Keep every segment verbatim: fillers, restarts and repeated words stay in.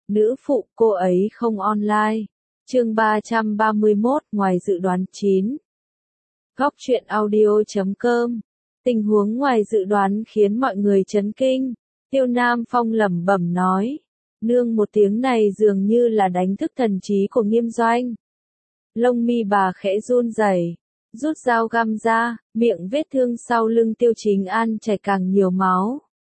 Nữ phụ, cô ấy không online. Chương ba trăm ba mươi mốt, ngoài dự đoán chín. Góc truyện audio chấm com. Tình huống ngoài dự đoán khiến mọi người chấn kinh. Tiêu Nam Phong lẩm bẩm nói. Nương một tiếng này dường như là đánh thức thần trí của Nghiêm Doanh. Lông mi bà khẽ run rẩy, rút dao găm ra, miệng vết thương sau lưng Tiêu Chính An chảy càng nhiều máu.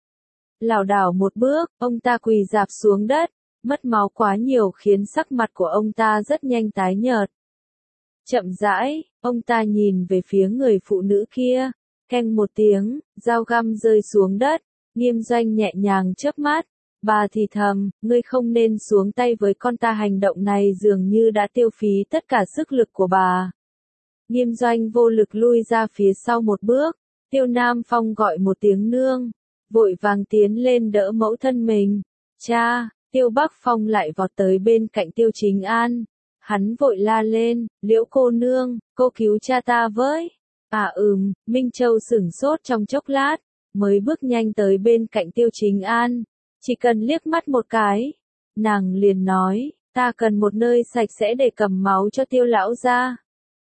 Lảo đảo một bước, ông ta quỳ rạp xuống đất, mất máu quá nhiều khiến sắc mặt của ông ta rất nhanh tái nhợt. Chậm rãi, ông ta nhìn về phía người phụ nữ kia, keng một tiếng, dao găm rơi xuống đất, Nghiêm Doanh nhẹ nhàng chớp mắt. Bà thì thầm, ngươi không nên xuống tay với con ta, hành động này dường như đã tiêu phí tất cả sức lực của bà. Nghiêm Doanh vô lực lui ra phía sau một bước, Tiêu Nam Phong gọi một tiếng nương, vội vàng tiến lên đỡ mẫu thân mình. Cha, Tiêu Bắc Phong lại vọt tới bên cạnh Tiêu Chính An. Hắn vội la lên, Liễu cô nương, cô cứu cha ta với. À ừm, Minh Châu sửng sốt trong chốc lát, mới bước nhanh tới bên cạnh Tiêu Chính An. Chỉ cần liếc mắt một cái, nàng liền nói, ta cần một nơi sạch sẽ để cầm máu cho Tiêu lão gia.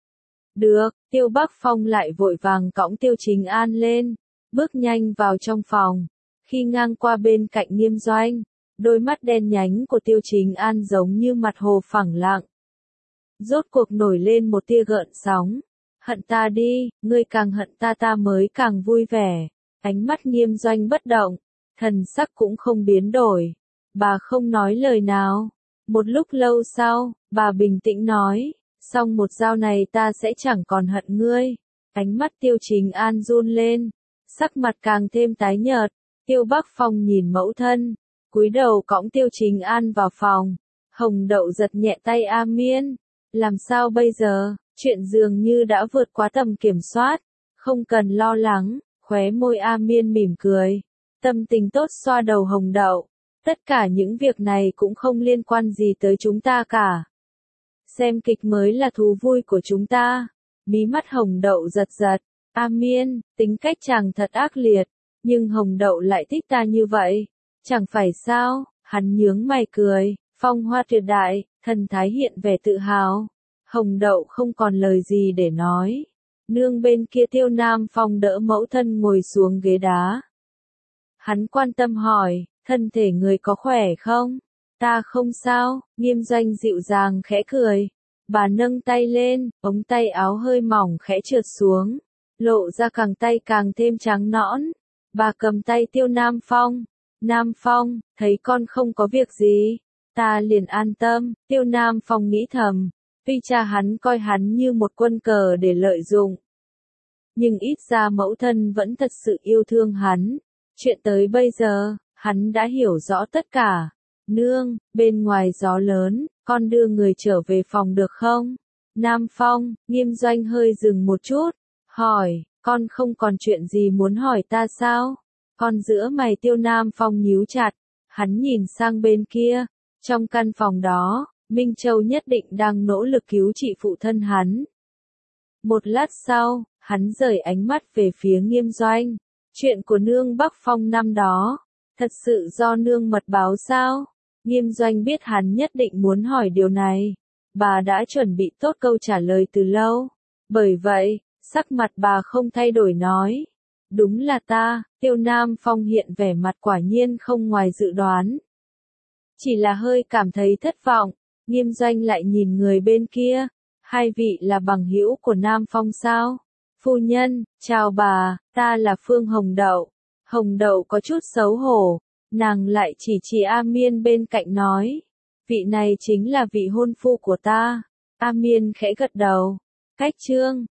Được, Tiêu Bắc Phong lại vội vàng cõng Tiêu Chính An lên, bước nhanh vào trong phòng. Khi ngang qua bên cạnh Nghiêm Doanh, đôi mắt đen nhánh của Tiêu Chính An giống như mặt hồ phẳng lặng. Rốt cuộc nổi lên một tia gợn sóng. Hận ta đi, ngươi càng hận ta ta mới càng vui vẻ. Ánh mắt Nghiêm Doanh bất động, thần sắc cũng không biến đổi. Bà không nói lời nào. Một lúc lâu sau, bà bình tĩnh nói, xong một dao này ta sẽ chẳng còn hận ngươi. Ánh mắt Tiêu Chính An run lên, sắc mặt càng thêm tái nhợt. Tiêu Bắc Phong nhìn mẫu thân, cúi đầu cõng Tiêu Chính An vào phòng. Hồng Đậu giật nhẹ tay A Miên. Làm sao bây giờ, chuyện dường như đã vượt quá tầm kiểm soát. Không cần lo lắng, khóe môi A Miên mỉm cười. Tâm tình tốt xoa đầu Hồng Đậu. Tất cả những việc này cũng không liên quan gì tới chúng ta cả. Xem kịch mới là thú vui của chúng ta. Mí mắt Hồng Đậu giật giật. A Miên, tính cách chàng thật ác liệt. Nhưng Hồng Đậu lại thích ta như vậy. Chẳng phải sao, hắn nhướng mày cười. Phong hoa tuyệt đại, thần thái hiện vẻ tự hào. Hồng Đậu không còn lời gì để nói. Nương bên kia Tiêu Nam Phong đỡ mẫu thân ngồi xuống ghế đá. Hắn quan tâm hỏi, thân thể người có khỏe không? Ta không sao, Nghiêm Doanh dịu dàng khẽ cười. Bà nâng tay lên, ống tay áo hơi mỏng khẽ trượt xuống. Lộ ra càng tay càng thêm trắng nõn. Bà cầm tay Tiêu Nam Phong. Nam Phong, thấy con không có việc gì. Ta liền an tâm, Tiêu Nam Phong nghĩ thầm. Tuy cha hắn coi hắn như một quân cờ để lợi dụng. Nhưng ít ra mẫu thân vẫn thật sự yêu thương hắn. Chuyện tới bây giờ, hắn đã hiểu rõ tất cả. Nương, bên ngoài gió lớn, con đưa người trở về phòng được không? Nam Phong, Nghiêm Doanh hơi dừng một chút, hỏi, con không còn chuyện gì muốn hỏi ta sao? Con giữa mày Tiêu Nam Phong nhíu chặt, hắn nhìn sang bên kia. Trong căn phòng đó, Minh Châu nhất định đang nỗ lực cứu trị phụ thân hắn. Một lát sau, hắn rời ánh mắt về phía Nghiêm Doanh. Chuyện của nương Bắc Phong năm đó, thật sự do nương mật báo sao? Nghiêm Doanh biết hắn nhất định muốn hỏi điều này. Bà đã chuẩn bị tốt câu trả lời từ lâu. Bởi vậy, sắc mặt bà không thay đổi nói. Đúng là ta, Tiêu Nam Phong hiện vẻ mặt quả nhiên không ngoài dự đoán. Chỉ là hơi cảm thấy thất vọng. Nghiêm Doanh lại nhìn người bên kia. Hai vị là bằng hữu của Nam Phong sao? Phu nhân, chào bà, ta là Phương Hồng Đậu. Hồng Đậu có chút xấu hổ. Nàng lại chỉ chỉ A Miên bên cạnh nói. Vị này chính là vị hôn phu của ta. A Miên khẽ gật đầu. Cách trương,